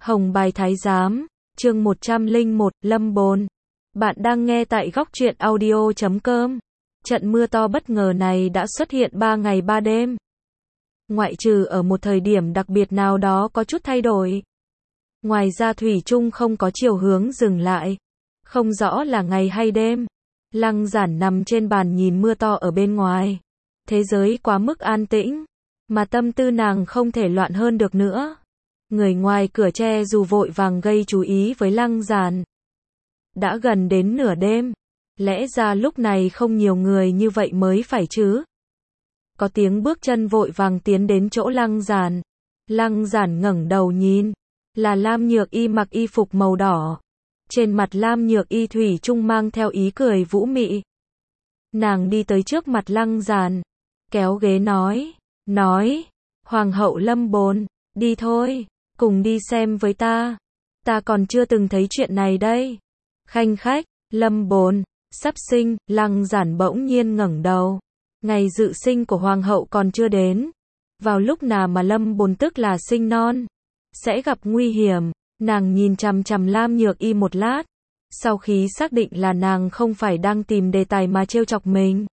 Hồng Bài Thái Giám, chương 101, Lâm Bồn. Bạn đang nghe tại góc truyện audio.com. Trận mưa to bất ngờ này đã xuất hiện 3 ngày 3 đêm. Ngoại trừ ở một thời điểm đặc biệt nào đó có chút thay đổi. Ngoài ra thủy chung không có chiều hướng dừng lại. Không rõ là ngày hay đêm. Lăng Giản nằm trên bàn nhìn mưa to ở bên ngoài. Thế giới quá mức an tĩnh, mà tâm tư nàng không thể loạn hơn được nữa. Người ngoài cửa che dù vội vàng gây chú ý với Lăng Giản. Đã gần đến nửa đêm, lẽ ra lúc này không nhiều người như vậy mới phải chứ. Có tiếng bước chân vội vàng tiến đến chỗ Lăng Giản. Lăng Giản ngẩng đầu nhìn, là Lam Nhược Y mặc y phục màu đỏ. Trên mặt Lam Nhược Y thủy chung mang theo ý cười vũ mị. Nàng đi tới trước mặt Lăng Giản, kéo ghế nói, Hoàng hậu Lâm Bồn, đi thôi, cùng đi xem với ta. Ta còn chưa từng thấy chuyện này đây. Khanh khách, Lâm Bồn, sắp sinh. Lăng Giản bỗng nhiên ngẩng đầu. Ngày dự sinh của Hoàng hậu còn chưa đến. Vào lúc nào mà Lâm Bồn tức là sinh non, sẽ gặp nguy hiểm. Nàng nhìn chằm chằm Lam Nhược Y một lát. Sau khi xác định là nàng không phải đang tìm đề tài mà trêu chọc mình,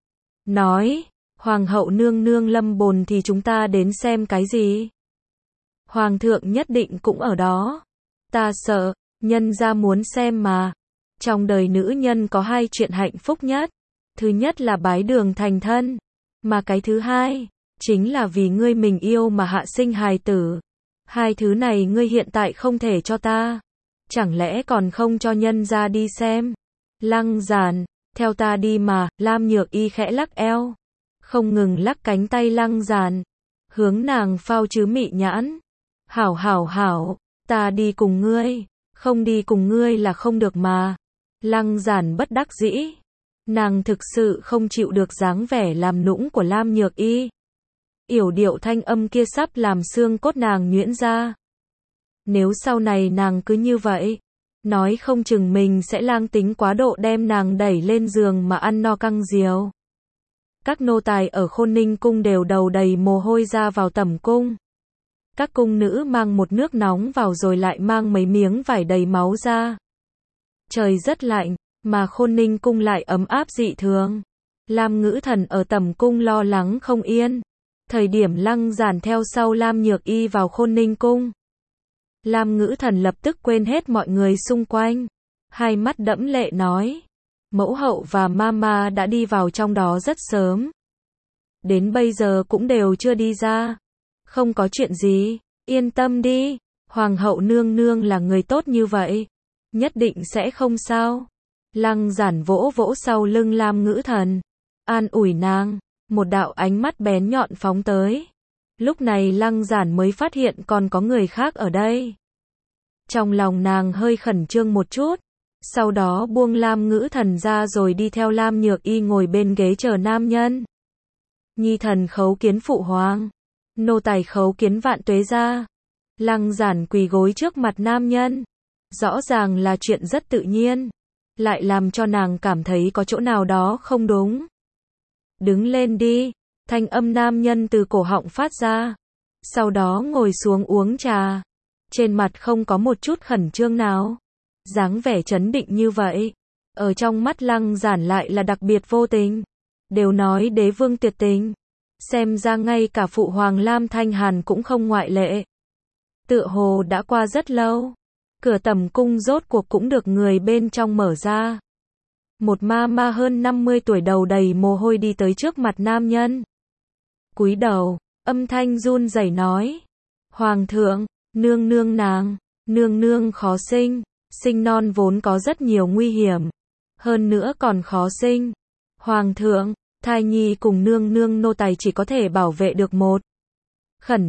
nói, Hoàng hậu nương nương Lâm Bồn thì chúng ta đến xem cái gì? Hoàng thượng nhất định cũng ở đó. Ta sợ, nhân gia muốn xem mà. Trong đời nữ nhân có 2 chuyện hạnh phúc nhất. Thứ nhất là bái đường thành thân. Mà cái thứ hai, chính là vì ngươi mình yêu mà hạ sinh hài tử. 2 thứ này ngươi hiện tại không thể cho ta. Chẳng lẽ còn không cho nhân gia đi xem? Lăng Giản, theo ta đi mà. Lam Nhược Y khẽ lắc eo, không ngừng lắc cánh tay Lăng Giản, hướng nàng phao chứ mị nhãn. Hảo, ta đi cùng ngươi, không đi cùng ngươi là không được mà. Lăng Giản bất đắc dĩ, nàng thực sự không chịu được dáng vẻ làm nũng của Lam Nhược Y. Yểu điệu thanh âm kia sắp làm xương cốt nàng nhuyễn ra. Nếu sau này nàng cứ như vậy, nói không chừng mình sẽ lang tính quá độ đem nàng đẩy lên giường mà ăn no căng diều. Các nô tài ở Khôn Ninh cung đều đầu đầy mồ hôi ra vào tẩm cung. Các cung nữ mang một nước nóng vào rồi lại mang mấy miếng vải đầy máu ra. Trời rất lạnh, mà Khôn Ninh cung lại ấm áp dị thường. Lam Ngữ Thần ở tẩm cung lo lắng không yên. Thời điểm Lăng Giản theo sau Lam Nhược Y vào Khôn Ninh cung, Lam Ngữ Thần lập tức quên hết mọi người xung quanh. Hai mắt đẫm lệ nói, mẫu hậu và mama đã đi vào trong đó rất sớm. Đến bây giờ cũng đều chưa đi ra. Không có chuyện gì, yên tâm đi. Hoàng hậu nương nương là người tốt như vậy, nhất định sẽ không sao. Lăng Giản vỗ vỗ sau lưng Lam Ngữ Thần, an ủi nàng. Một đạo ánh mắt bén nhọn phóng tới. Lúc này Lăng Giản mới phát hiện còn có người khác ở đây. Trong lòng nàng hơi khẩn trương một chút. Sau đó buông Lam Ngữ Thần ra rồi đi theo Lam Nhược Y ngồi bên ghế chờ nam nhân. Nhi thần khấu kiến phụ hoàng. Nô tài khấu kiến vạn tuế gia. Lăng Giản quỳ gối trước mặt nam nhân. Rõ ràng là chuyện rất tự nhiên, lại làm cho nàng cảm thấy có chỗ nào đó không đúng. Đứng lên đi. Thanh âm nam nhân từ cổ họng phát ra. Sau đó ngồi xuống uống trà. Trên mặt không có một chút khẩn trương nào. Dáng vẻ trấn định như vậy, ở trong mắt Lăng Giản lại là đặc biệt vô tình. Đều nói đế vương tuyệt tình, xem ra ngay cả phụ hoàng Lam Thanh Hàn cũng không ngoại lệ. Tựa hồ đã qua rất lâu, cửa tẩm cung rốt cuộc cũng được người bên trong mở ra. Một ma hơn 50 tuổi đầu đầy mồ hôi đi tới trước mặt nam nhân. Cúi đầu, âm thanh run rẩy nói, Hoàng thượng, nương nương khó sinh. Sinh non vốn có rất nhiều nguy hiểm, hơn nữa còn khó sinh. Hoàng thượng, thai nhi cùng nương nô tài chỉ có thể bảo vệ được một. Khẩn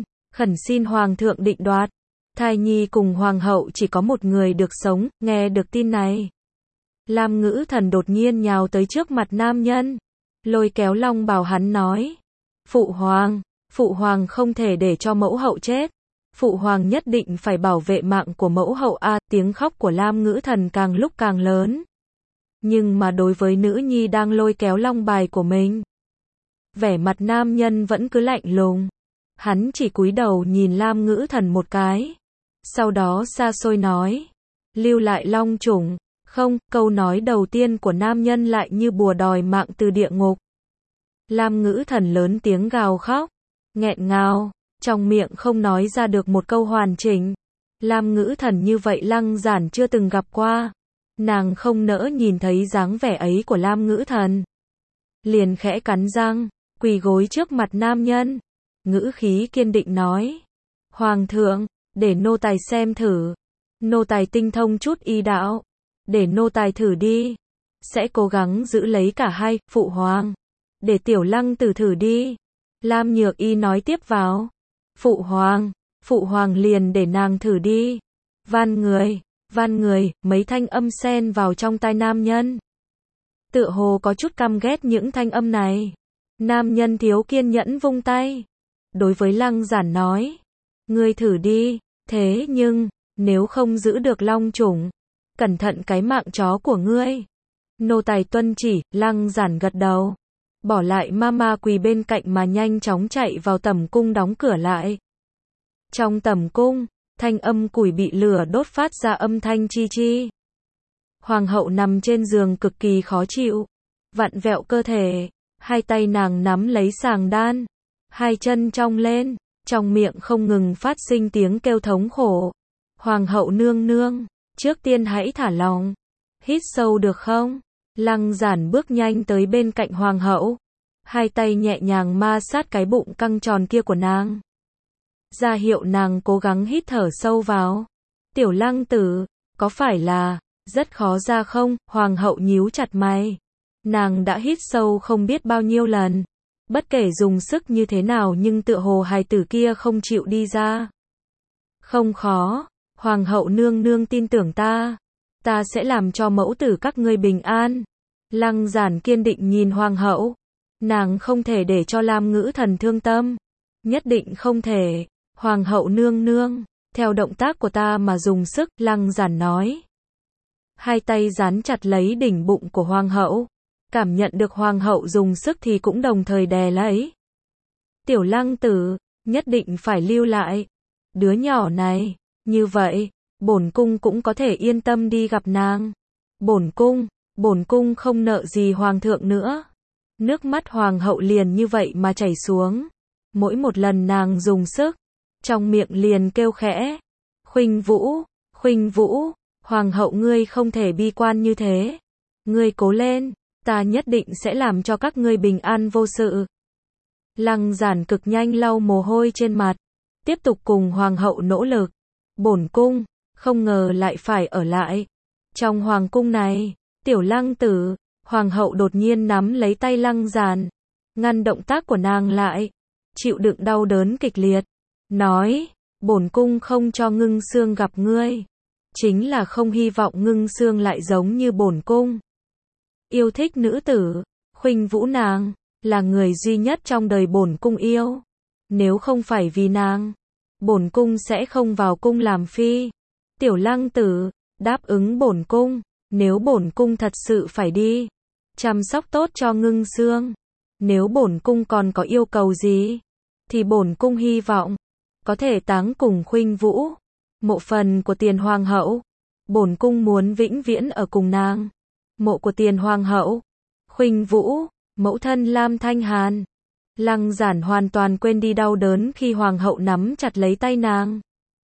xin Hoàng thượng định đoạt. Thai nhi cùng Hoàng hậu chỉ có một người được sống. Nghe được tin này, Lam Ngữ Thần đột nhiên nhào tới trước mặt nam nhân, lôi kéo long bào hắn nói, Phụ hoàng không thể để cho mẫu hậu chết. Phụ hoàng nhất định phải bảo vệ mạng của mẫu hậu a. Tiếng khóc của Lam Ngữ Thần càng lúc càng lớn. Nhưng mà đối với nữ nhi đang lôi kéo long bài của mình, vẻ mặt nam nhân vẫn cứ lạnh lùng. Hắn chỉ cúi đầu nhìn Lam Ngữ Thần một cái, Sau đó xa xôi nói, lưu lại long chủng, không, câu nói đầu tiên của nam nhân lại như bùa đòi mạng từ địa ngục. Lam Ngữ Thần lớn tiếng gào khóc, nghẹn ngào, trong miệng không nói ra được một câu hoàn chỉnh. Lam Ngữ Thần như vậy Lăng Giản chưa từng gặp qua. Nàng không nỡ nhìn thấy dáng vẻ ấy của Lam Ngữ Thần. Liền khẽ cắn răng, quỳ gối trước mặt nam nhân. Ngữ khí kiên định nói, Hoàng thượng, để nô tài xem thử. Nô tài tinh thông chút y đạo. Để nô tài thử đi. Sẽ cố gắng giữ lấy cả hai, phụ hoàng. Để tiểu Lăng Tử thử đi. Lam Nhược Y nói tiếp vào. Phụ hoàng liền để nàng thử đi. Van người, mấy thanh âm xen vào trong tai nam nhân. Tựa hồ có chút căm ghét những thanh âm này. Nam nhân thiếu kiên nhẫn vung tay. Đối với Lăng Giản nói, ngươi thử đi, thế nhưng, nếu không giữ được long chủng, cẩn thận cái mạng chó của ngươi. Nô tài tuân chỉ, Lăng Giản gật đầu. Bỏ lại mama quỳ bên cạnh mà nhanh chóng chạy vào tẩm cung đóng cửa lại. Trong tẩm cung, thanh âm củi bị lửa đốt phát ra âm thanh chi chi. Hoàng hậu nằm trên giường cực kỳ khó chịu, vặn vẹo cơ thể, hai tay nàng nắm lấy sàng đan, hai chân cong lên, trong miệng không ngừng phát sinh tiếng kêu thống khổ. Hoàng hậu nương nương, trước tiên hãy thả lòng, hít sâu được không? Lăng Giản bước nhanh tới bên cạnh hoàng hậu, hai tay nhẹ nhàng ma sát cái bụng căng tròn kia của nàng. Ra hiệu nàng cố gắng hít thở sâu vào. Tiểu Lăng Tử, có phải là rất khó ra không? Hoàng hậu nhíu chặt mày. Nàng đã hít sâu không biết bao nhiêu lần. Bất kể dùng sức như thế nào nhưng tựa hồ hài tử kia không chịu đi ra. Không khó, hoàng hậu nương nương tin tưởng ta. Ta sẽ làm cho mẫu tử các ngươi bình an. Lăng Giản kiên định nhìn hoàng hậu. Nàng không thể để cho Lam Ngữ Thần thương tâm. Nhất định không thể. Hoàng hậu nương nương, theo động tác của ta mà dùng sức, Lăng Giản nói. Hai tay dán chặt lấy đỉnh bụng của hoàng hậu. Cảm nhận được hoàng hậu dùng sức thì cũng đồng thời đè lấy. Tiểu Lăng Tử, nhất định phải lưu lại. Đứa nhỏ này, như vậy, bổn cung cũng có thể yên tâm đi gặp nàng. Bổn cung không nợ gì hoàng thượng nữa. Nước mắt hoàng hậu liền như vậy mà chảy xuống. Mỗi một lần nàng dùng sức, trong miệng liền kêu khẽ. Khuynh Vũ, hoàng hậu ngươi không thể bi quan như thế. Ngươi cố lên, ta nhất định sẽ làm cho các ngươi bình an vô sự. Lăng Giản cực nhanh lau mồ hôi trên mặt, tiếp tục cùng hoàng hậu nỗ lực. Bổn cung, không ngờ lại phải ở lại. Trong hoàng cung này, Tiểu Lăng Tử, hoàng hậu đột nhiên nắm lấy tay Lăng Giản, ngăn động tác của nàng lại, chịu đựng đau đớn kịch liệt, nói, bổn cung không cho Ngưng Xương gặp ngươi, chính là không hy vọng Ngưng Xương lại giống như bổn cung. Yêu thích nữ tử, Khuynh Vũ nàng, là người duy nhất trong đời bổn cung yêu. Nếu không phải vì nàng, bổn cung sẽ không vào cung làm phi. Tiểu Lăng Tử, đáp ứng bổn cung, nếu bổn cung thật sự phải đi, chăm sóc tốt cho Ngưng Xương. Nếu bổn cung còn có yêu cầu gì, thì bổn cung hy vọng có thể táng cùng Khuynh Vũ. Mộ phần của Tiền hoàng hậu, bổn cung muốn vĩnh viễn ở cùng nàng. Mộ của Tiền hoàng hậu, Khuynh Vũ, mẫu thân Lam Thanh Hàn. Lăng Giản hoàn toàn quên đi đau đớn khi hoàng hậu nắm chặt lấy tay nàng.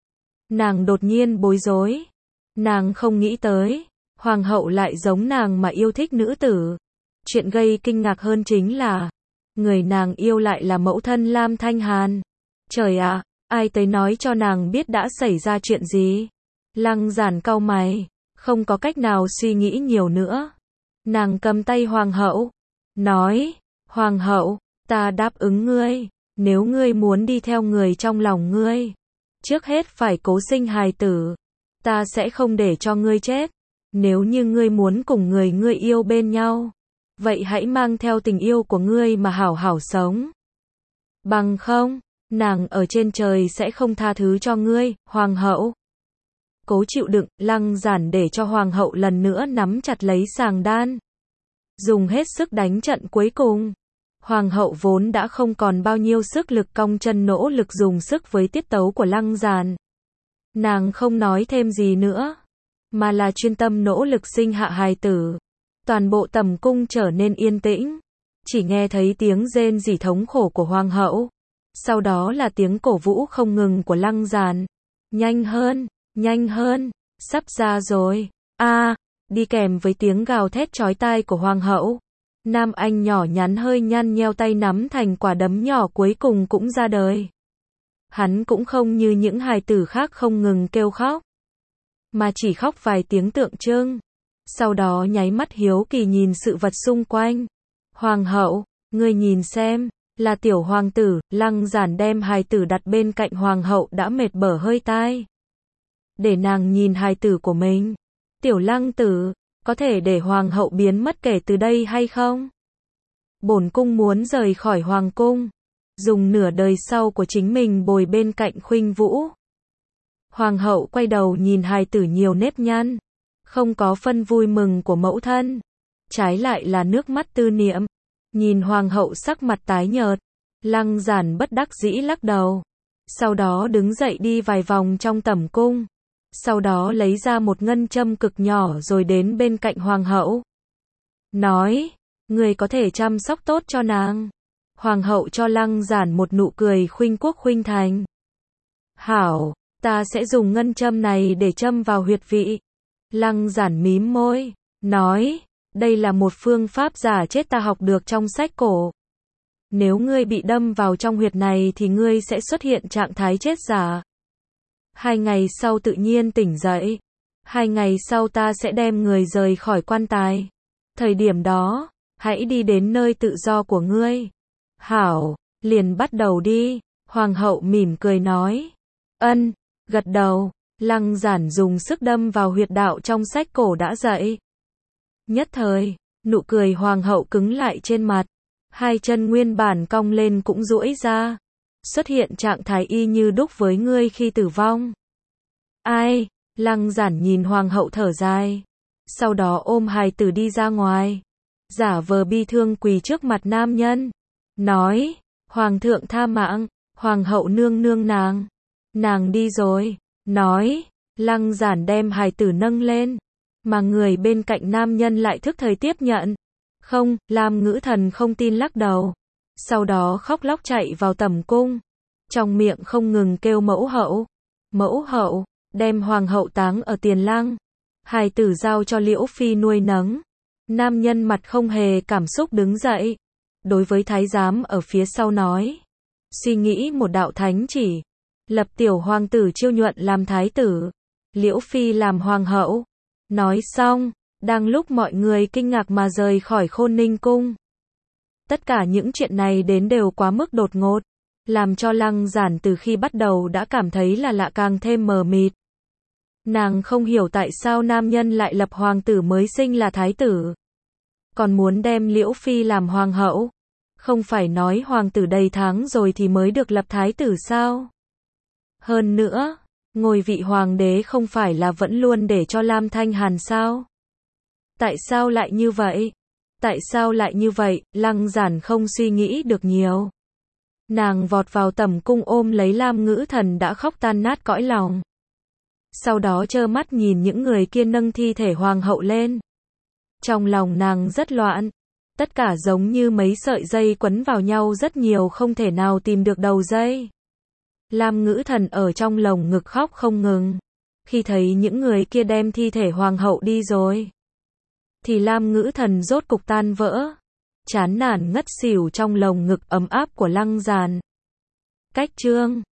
Nàng đột nhiên bối rối. Nàng không nghĩ tới, hoàng hậu lại giống nàng mà yêu thích nữ tử. Chuyện gây kinh ngạc hơn chính là, người nàng yêu lại là mẫu thân Lam Thanh Hàn. Trời ạ, ai tới nói cho nàng biết đã xảy ra chuyện gì? Lăng Giản cau mày, không có cách nào suy nghĩ nhiều nữa. Nàng cầm tay hoàng hậu, nói, hoàng hậu, ta đáp ứng ngươi, nếu ngươi muốn đi theo người trong lòng ngươi, trước hết phải cố sinh hài tử, ta sẽ không để cho ngươi chết. Nếu như ngươi muốn cùng người ngươi yêu bên nhau, vậy hãy mang theo tình yêu của ngươi mà hảo hảo sống. Bằng không, nàng ở trên trời sẽ không tha thứ cho ngươi, hoàng hậu. Cố chịu đựng, Lăng Giản để cho hoàng hậu lần nữa nắm chặt lấy sàng đan. Dùng hết sức đánh trận cuối cùng. Hoàng hậu vốn đã không còn bao nhiêu sức lực cong chân nỗ lực dùng sức với tiết tấu của Lăng Giản. Nàng không nói thêm gì nữa, mà là chuyên tâm nỗ lực sinh hạ hài tử. Toàn bộ tầm cung trở nên yên tĩnh, chỉ nghe thấy tiếng rên rỉ thống khổ của hoàng hậu. Sau đó là tiếng cổ vũ không ngừng của Lăng Giản. Nhanh hơn, sắp ra rồi. Đi kèm với tiếng gào thét chói tai của hoàng hậu. Nam Anh nhỏ nhắn hơi nhăn nheo tay nắm thành quả đấm nhỏ cuối cùng cũng ra đời. Hắn cũng không như những hài tử khác không ngừng kêu khóc, mà chỉ khóc vài tiếng tượng trưng. Sau đó nháy mắt hiếu kỳ nhìn sự vật xung quanh. Hoàng hậu, ngươi nhìn xem, là tiểu hoàng tử. Lăng Giản đem hài tử đặt bên cạnh hoàng hậu đã mệt bở hơi tai. Để nàng nhìn hài tử của mình. Tiểu Lăng tử, có thể để hoàng hậu biến mất kể từ đây hay không? Bổn cung muốn rời khỏi hoàng cung, dùng nửa đời sau của chính mình bồi bên cạnh Khuynh Vũ. Hoàng hậu quay đầu nhìn hài tử nhiều nếp nhăn, không có phân vui mừng của mẫu thân, trái lại là nước mắt tư niệm. Nhìn hoàng hậu sắc mặt tái nhợt, Lăng Giản bất đắc dĩ lắc đầu. Sau đó đứng dậy đi vài vòng trong tẩm cung. Sau đó lấy ra một ngân châm cực nhỏ rồi đến bên cạnh hoàng hậu. Nói, người có thể chăm sóc tốt cho nàng. Hoàng hậu cho Lăng Giản một nụ cười khuynh quốc khuynh thành. Hảo, ta sẽ dùng ngân châm này để châm vào huyệt vị. Lăng Giản mím môi, nói, đây là một phương pháp giả chết ta học được trong sách cổ. Nếu ngươi bị đâm vào trong huyệt này thì ngươi sẽ xuất hiện trạng thái chết giả. 2 ngày sau tự nhiên tỉnh dậy. 2 ngày sau ta sẽ đem người rời khỏi quan tài. Thời điểm đó, hãy đi đến nơi tự do của ngươi. Hảo, liền bắt đầu đi. Hoàng hậu mỉm cười nói. Ân, gật đầu. Lăng Giản dùng sức đâm vào huyệt đạo trong sách cổ đã dậy. Nhất thời, nụ cười hoàng hậu cứng lại trên mặt. 2 chân nguyên bản cong lên cũng duỗi ra. Xuất hiện trạng thái y như đúc với ngươi khi tử vong. Ai? Lăng Giản nhìn hoàng hậu thở dài. Sau đó ôm hài tử đi ra ngoài. Giả vờ bi thương quỳ trước mặt nam nhân. Nói, hoàng thượng tha mạng, hoàng hậu nương nương nàng. Nàng đi rồi. Nói, Lăng Giản đem hài tử nâng lên. Mà người bên cạnh nam nhân lại thức thời tiếp nhận. Không, Lam Ngữ Thần không tin lắc đầu. Sau đó khóc lóc chạy vào tẩm cung. Trong miệng không ngừng kêu mẫu hậu. Mẫu hậu, đem hoàng hậu táng ở Tiền Lăng. Hài tử giao cho Liễu Phi nuôi nấng. Nam nhân mặt không hề cảm xúc đứng dậy. Đối với thái giám ở phía sau nói. Suy nghĩ một đạo thánh chỉ. Lập tiểu hoàng tử Chiêu Nhuận làm thái tử. Liễu Phi làm hoàng hậu. Nói xong, đang lúc mọi người kinh ngạc mà rời khỏi Khôn Ninh cung. Tất cả những chuyện này đến đều quá mức đột ngột, làm cho Lăng Giản từ khi bắt đầu đã cảm thấy là lạ càng thêm mờ mịt. Nàng không hiểu tại sao nam nhân lại lập hoàng tử mới sinh là thái tử, còn muốn đem Liễu Phi làm hoàng hậu. Không phải nói hoàng tử đầy tháng rồi thì mới được lập thái tử sao? Hơn nữa, ngôi vị hoàng đế không phải là vẫn luôn để cho Lam Thanh Hàn sao? Tại sao lại như vậy? Tại sao lại như vậy? Lăng Giản không suy nghĩ được nhiều. Nàng vọt vào tẩm cung ôm lấy Lam Ngữ Thần đã khóc tan nát cõi lòng. Sau đó trơ mắt nhìn những người kia nâng thi thể hoàng hậu lên. Trong lòng nàng rất loạn. Tất cả giống như mấy sợi dây quấn vào nhau rất nhiều không thể nào tìm được đầu dây. Lam Ngữ Thần ở trong lồng ngực khóc không ngừng. Khi thấy những người kia đem thi thể hoàng hậu đi rồi, thì Lam Ngữ Thần rốt cục tan vỡ. Chán nản ngất xỉu trong lồng ngực ấm áp của Lăng Giản. Cách chương